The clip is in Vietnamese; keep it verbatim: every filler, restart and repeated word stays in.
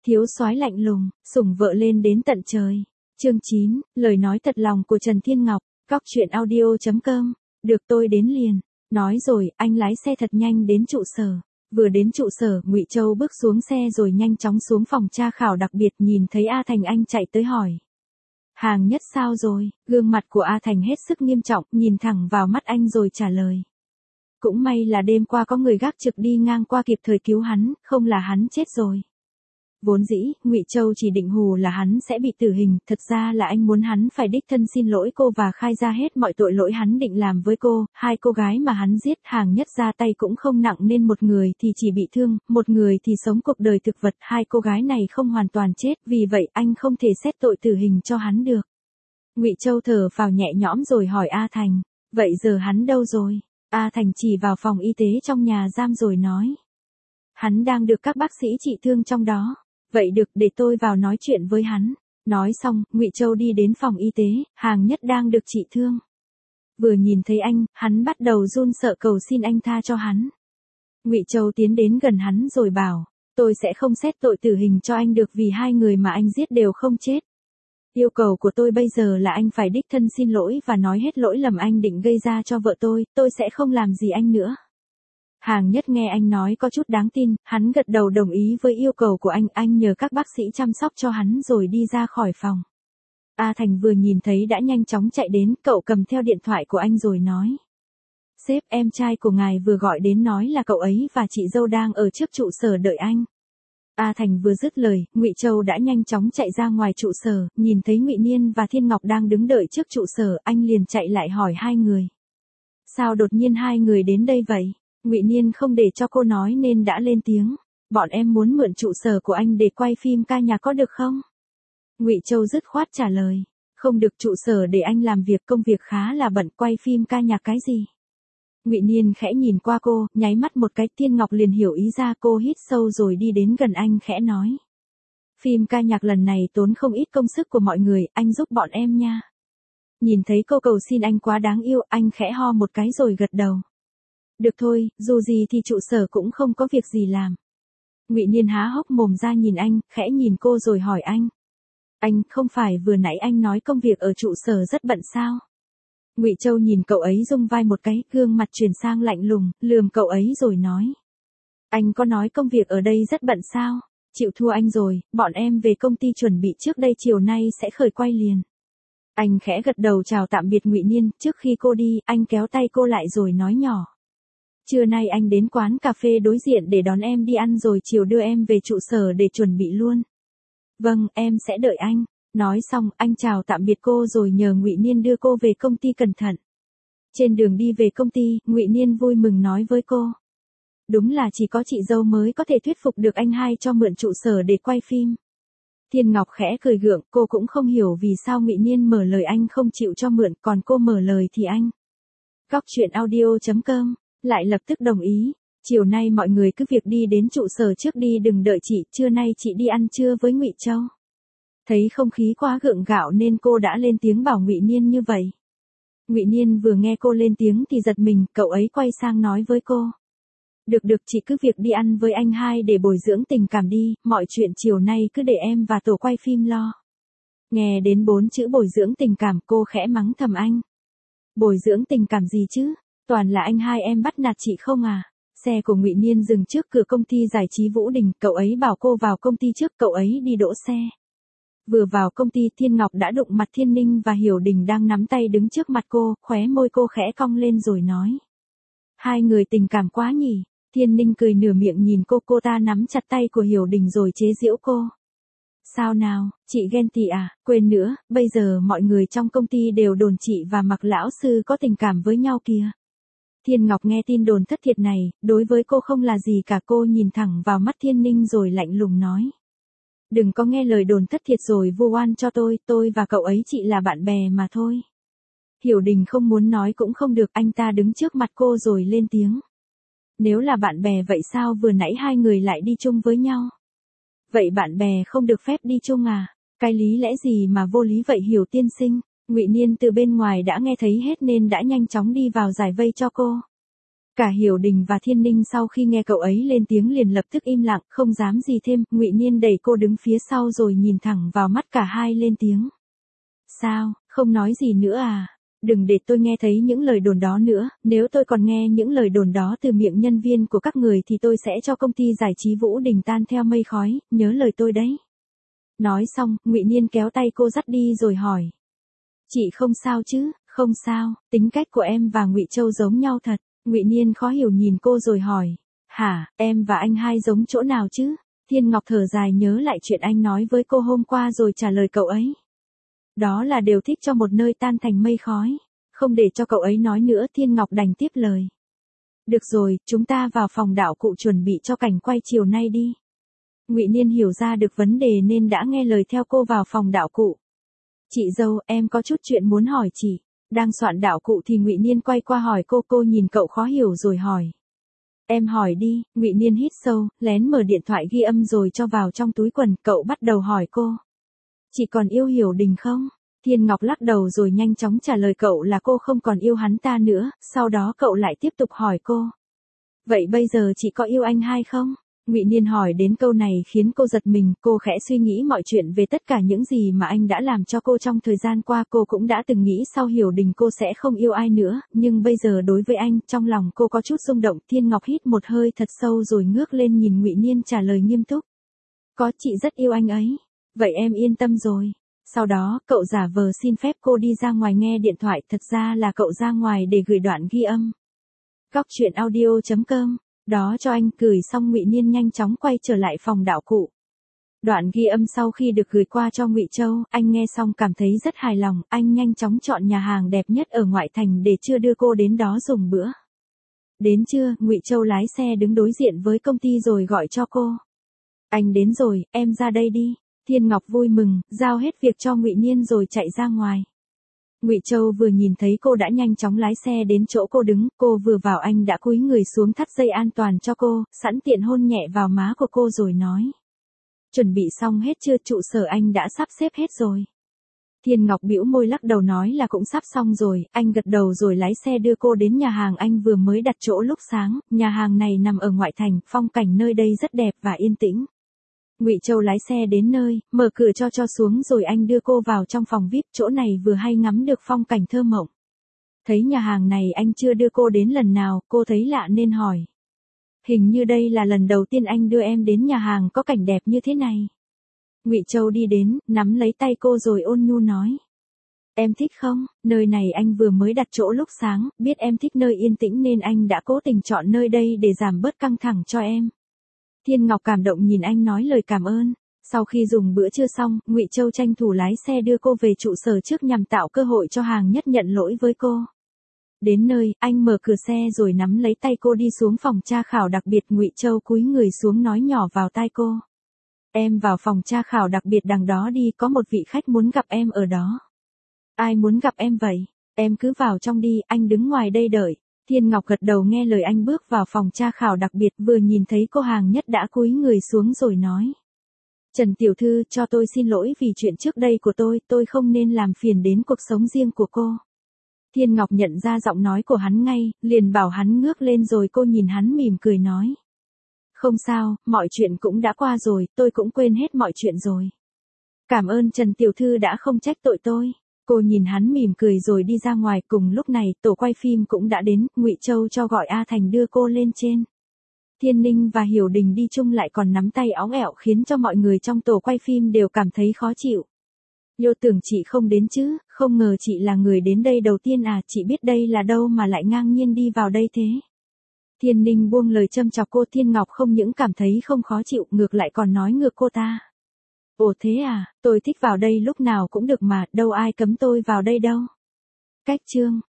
Thiếu soái lạnh lùng, sủng vợ lên đến tận trời. Chương chín, lời nói thật lòng của Trần Thiên Ngọc, Cóc truyện audio chấm com, được tôi đến liền. Nói rồi, anh lái xe thật nhanh đến trụ sở. Vừa đến trụ sở, Ngụy Châu bước xuống xe rồi nhanh chóng xuống phòng tra khảo đặc biệt, nhìn thấy A Thành anh chạy tới hỏi. Hàng Nhất sao rồi? Gương mặt của A Thành hết sức nghiêm trọng, nhìn thẳng vào mắt anh rồi trả lời. Cũng may là đêm qua có người gác trực đi ngang qua kịp thời cứu hắn, không là hắn chết rồi. Vốn dĩ, Ngụy Châu chỉ định hù là hắn sẽ bị tử hình, thật ra là anh muốn hắn phải đích thân xin lỗi cô và khai ra hết mọi tội lỗi hắn định làm với cô. Hai cô gái mà hắn giết, Hàng Nhất ra tay cũng không nặng nên một người thì chỉ bị thương, một người thì sống cuộc đời thực vật. Hai cô gái này không hoàn toàn chết, vì vậy anh không thể xét tội tử hình cho hắn được. Ngụy Châu thở phào nhẹ nhõm rồi hỏi A Thành, vậy giờ hắn đâu rồi? A Thành chỉ vào phòng y tế trong nhà giam rồi nói. Hắn đang được các bác sĩ trị thương trong đó. Vậy được, để tôi vào nói chuyện với hắn. Nói xong, Ngụy Châu đi đến phòng y tế, Hàng Nhất đang được trị thương. Vừa nhìn thấy anh, hắn bắt đầu run sợ cầu xin anh tha cho hắn. Ngụy Châu tiến đến gần hắn rồi bảo, tôi sẽ không xét tội tử hình cho anh được vì hai người mà anh giết đều không chết. Yêu cầu của tôi bây giờ là anh phải đích thân xin lỗi và nói hết lỗi lầm anh định gây ra cho vợ tôi, tôi sẽ không làm gì anh nữa. Hàng Nhất nghe anh nói có chút đáng tin, hắn gật đầu đồng ý với yêu cầu của anh, anh nhờ các bác sĩ chăm sóc cho hắn rồi đi ra khỏi phòng. A Thành vừa nhìn thấy đã nhanh chóng chạy đến, cậu cầm theo điện thoại của anh rồi nói. Sếp, em trai của ngài vừa gọi đến nói là cậu ấy và chị dâu đang ở trước trụ sở đợi anh. A Thành vừa dứt lời, Ngụy Châu đã nhanh chóng chạy ra ngoài trụ sở, nhìn thấy Ngụy Niên và Thiên Ngọc đang đứng đợi trước trụ sở, anh liền chạy lại hỏi hai người. Sao đột nhiên hai người đến đây vậy? Ngụy Niên không để cho cô nói nên đã lên tiếng, bọn em muốn mượn trụ sở của anh để quay phim ca nhạc có được không? Ngụy Châu dứt khoát trả lời, không được, trụ sở để anh làm việc, công việc khá là bận, quay phim ca nhạc cái gì? Ngụy Niên khẽ nhìn qua cô, nháy mắt một cái, Thiên Ngọc liền hiểu ý ra, cô hít sâu rồi đi đến gần anh khẽ nói. Phim ca nhạc lần này tốn không ít công sức của mọi người, anh giúp bọn em nha. Nhìn thấy cô cầu xin anh quá đáng yêu, anh khẽ ho một cái rồi gật đầu. Được thôi, dù gì thì trụ sở cũng không có việc gì làm. Ngụy Niên há hốc mồm ra nhìn anh, khẽ nhìn cô rồi hỏi anh. Anh, không phải vừa nãy anh nói công việc ở trụ sở rất bận sao? Ngụy Châu nhìn cậu ấy rung vai một cái, gương mặt chuyển sang lạnh lùng, lườm cậu ấy rồi nói. Anh có nói công việc ở đây rất bận sao? Chịu thua anh rồi, bọn em về công ty chuẩn bị trước đây chiều nay sẽ khởi quay liền. Anh khẽ gật đầu chào tạm biệt Ngụy Niên, trước khi cô đi, anh kéo tay cô lại rồi nói nhỏ. Trưa nay anh đến quán cà phê đối diện để đón em đi ăn rồi chiều đưa em về trụ sở để chuẩn bị luôn. Vâng, em sẽ đợi anh. Nói xong, anh chào tạm biệt cô rồi nhờ Ngụy Niên đưa cô về công ty cẩn thận. Trên đường đi về công ty, Ngụy Niên vui mừng nói với cô. Đúng là chỉ có chị dâu mới có thể thuyết phục được anh hai cho mượn trụ sở để quay phim. Thiên Ngọc khẽ cười gượng, cô cũng không hiểu vì sao Ngụy Niên mở lời anh không chịu cho mượn, còn cô mở lời thì anh. Cóc truyện audio chấm com lại lập tức đồng ý. Chiều nay mọi người cứ việc đi đến trụ sở trước đi, đừng đợi chị, trưa nay chị đi ăn trưa với Ngụy Châu. Thấy không khí quá gượng gạo nên cô đã lên tiếng bảo Ngụy Niên như vậy. Ngụy Niên vừa nghe cô lên tiếng thì giật mình, cậu ấy quay sang nói với cô. Được được, chị cứ việc đi ăn với anh hai để bồi dưỡng tình cảm đi, mọi chuyện chiều nay cứ để em và tổ quay phim lo. Nghe đến bốn chữ bồi dưỡng tình cảm, cô khẽ mắng thầm anh. Bồi dưỡng tình cảm gì chứ? Toàn là anh hai em bắt nạt chị không à? Xe của Ngụy Niên dừng trước cửa công ty giải trí Vũ Đình, cậu ấy bảo cô vào công ty trước, cậu ấy đi đỗ xe. Vừa vào công ty, Thiên Ngọc đã đụng mặt Thiên Ninh và Hiểu Đình đang nắm tay đứng trước mặt cô, khóe môi cô khẽ cong lên rồi nói. Hai người tình cảm quá nhỉ? Thiên Ninh cười nửa miệng nhìn cô, cô ta nắm chặt tay của Hiểu Đình rồi chế giễu cô. Sao nào, chị ghen tị à? Quên nữa, bây giờ mọi người trong công ty đều đồn chị và Mạc lão sư có tình cảm với nhau kìa. Thiên Ngọc nghe tin đồn thất thiệt này, đối với cô không là gì cả, cô nhìn thẳng vào mắt Thiên Ninh rồi lạnh lùng nói. Đừng có nghe lời đồn thất thiệt rồi vu oan cho tôi, tôi và cậu ấy chị là bạn bè mà thôi. Hiểu Đình không muốn nói cũng không được, anh ta đứng trước mặt cô rồi lên tiếng. Nếu là bạn bè vậy sao vừa nãy hai người lại đi chung với nhau? Vậy bạn bè không được phép đi chung à? Cái lý lẽ gì mà vô lý vậy Hiểu tiên sinh? Ngụy Niên từ bên ngoài đã nghe thấy hết nên đã nhanh chóng đi vào giải vây cho cô. Cả Hiểu Đình và Thiên Ninh sau khi nghe cậu ấy lên tiếng liền lập tức im lặng, không dám gì thêm. Ngụy Niên đẩy cô đứng phía sau rồi nhìn thẳng vào mắt cả hai lên tiếng. Sao, không nói gì nữa à? Đừng để tôi nghe thấy những lời đồn đó nữa, nếu tôi còn nghe những lời đồn đó từ miệng nhân viên của các người thì tôi sẽ cho công ty giải trí Vũ Đình tan theo mây khói, nhớ lời tôi đấy. Nói xong, Ngụy Niên kéo tay cô dắt đi rồi hỏi. Chị không sao chứ? Không sao, tính cách của em và Ngụy Châu giống nhau thật. Ngụy Niên khó hiểu nhìn cô rồi hỏi. Hả, em và anh hai giống chỗ nào chứ? Thiên Ngọc thở dài nhớ lại chuyện anh nói với cô hôm qua rồi trả lời cậu ấy. Đó là đều thích cho một nơi tan thành mây khói. Không để cho cậu ấy nói nữa, Thiên Ngọc đành tiếp lời. Được rồi, chúng ta vào phòng đạo cụ chuẩn bị cho cảnh quay chiều nay đi. Ngụy Niên hiểu ra được vấn đề nên đã nghe lời theo cô vào phòng đạo cụ. Chị dâu, em có chút chuyện muốn hỏi chị. Đang soạn đạo cụ thì Ngụy Niên quay qua hỏi cô, cô nhìn cậu khó hiểu rồi hỏi. Em hỏi đi. Ngụy Niên hít sâu, lén mở điện thoại ghi âm rồi cho vào trong túi quần, cậu bắt đầu hỏi cô. Chị còn yêu Hiểu Đình không? Thiên Ngọc lắc đầu rồi nhanh chóng trả lời cậu là cô không còn yêu hắn ta nữa, sau đó cậu lại tiếp tục hỏi cô. Vậy bây giờ chị có yêu anh hai không? Ngụy Niên hỏi đến câu này khiến cô giật mình, cô khẽ suy nghĩ mọi chuyện về tất cả những gì mà anh đã làm cho cô trong thời gian qua. Cô cũng đã từng nghĩ sau Hiểu Đình cô sẽ không yêu ai nữa, nhưng bây giờ đối với anh, trong lòng cô có chút rung động. Thiên Ngọc hít một hơi thật sâu rồi ngước lên nhìn Ngụy Niên trả lời nghiêm túc. Có, chị rất yêu anh ấy. Vậy em yên tâm rồi. Sau đó, cậu giả vờ xin phép cô đi ra ngoài nghe điện thoại, thật ra là cậu ra ngoài để gửi đoạn ghi âm. Góc truyện audio chấm com, đó cho anh. Gửi xong Ngụy Niên nhanh chóng quay trở lại phòng đạo cụ. Đoạn ghi âm sau khi được gửi qua cho Ngụy Châu, anh nghe xong cảm thấy rất hài lòng, anh nhanh chóng chọn nhà hàng đẹp nhất ở ngoại thành để trưa đưa cô đến đó dùng bữa. Đến trưa, Ngụy Châu lái xe đứng đối diện với công ty rồi gọi cho cô. Anh đến rồi, em ra đây đi. Thiên Ngọc vui mừng, giao hết việc cho Ngụy Niên rồi chạy ra ngoài. Ngụy Châu vừa nhìn thấy cô đã nhanh chóng lái xe đến chỗ cô đứng, cô vừa vào anh đã cúi người xuống thắt dây an toàn cho cô, sẵn tiện hôn nhẹ vào má của cô rồi nói. Chuẩn bị xong hết chưa? Trụ sở anh đã sắp xếp hết rồi. Thiên Ngọc bĩu môi lắc đầu nói là cũng sắp xong rồi, anh gật đầu rồi lái xe đưa cô đến nhà hàng anh vừa mới đặt chỗ lúc sáng. Nhà hàng này nằm ở ngoại thành, phong cảnh nơi đây rất đẹp và yên tĩnh. Ngụy Châu lái xe đến nơi, mở cửa cho cho xuống rồi anh đưa cô vào trong phòng vi ai pi, chỗ này vừa hay ngắm được phong cảnh thơ mộng. Thấy nhà hàng này anh chưa đưa cô đến lần nào, cô thấy lạ nên hỏi. Hình như đây là lần đầu tiên anh đưa em đến nhà hàng có cảnh đẹp như thế này. Ngụy Châu đi đến, nắm lấy tay cô rồi ôn nhu nói. Em thích không? Nơi này anh vừa mới đặt chỗ lúc sáng, biết em thích nơi yên tĩnh nên anh đã cố tình chọn nơi đây để giảm bớt căng thẳng cho em. Thiên Ngọc cảm động nhìn anh nói lời cảm ơn. Sau khi dùng bữa trưa xong, Ngụy Châu tranh thủ lái xe đưa cô về trụ sở trước nhằm tạo cơ hội cho Hàng Nhất nhận lỗi với cô. Đến nơi, anh mở cửa xe rồi nắm lấy tay cô đi xuống phòng tra khảo đặc biệt. Ngụy Châu cúi người xuống nói nhỏ vào tai cô. Em vào phòng tra khảo đặc biệt đằng đó đi, có một vị khách muốn gặp em ở đó. Ai muốn gặp em vậy? Em cứ vào trong đi, anh đứng ngoài đây đợi. Thiên Ngọc gật đầu nghe lời anh bước vào phòng tra khảo đặc biệt, vừa nhìn thấy cô Hàng Nhất đã cúi người xuống rồi nói. Trần tiểu thư, cho tôi xin lỗi vì chuyện trước đây của tôi, tôi không nên làm phiền đến cuộc sống riêng của cô. Thiên Ngọc nhận ra giọng nói của hắn ngay, liền bảo hắn ngước lên rồi cô nhìn hắn mỉm cười nói. Không sao, mọi chuyện cũng đã qua rồi, tôi cũng quên hết mọi chuyện rồi. Cảm ơn Trần tiểu thư đã không trách tội tôi. Cô nhìn hắn mỉm cười rồi đi ra ngoài. Cùng lúc này, tổ quay phim cũng đã đến, Ngụy Châu cho gọi A Thành đưa cô lên trên. Thiên Ninh và Hiểu Đình đi chung lại còn nắm tay óng ẹo khiến cho mọi người trong tổ quay phim đều cảm thấy khó chịu. Yo tưởng chị không đến chứ, không ngờ chị là người đến đây đầu tiên à, chị biết đây là đâu mà lại ngang nhiên đi vào đây thế. Thiên Ninh buông lời châm chọc cô. Thiên Ngọc không những cảm thấy không khó chịu, ngược lại còn nói ngược cô ta. Ồ thế à, tôi thích vào đây lúc nào cũng được mà, đâu ai cấm tôi vào đây đâu. Cách chương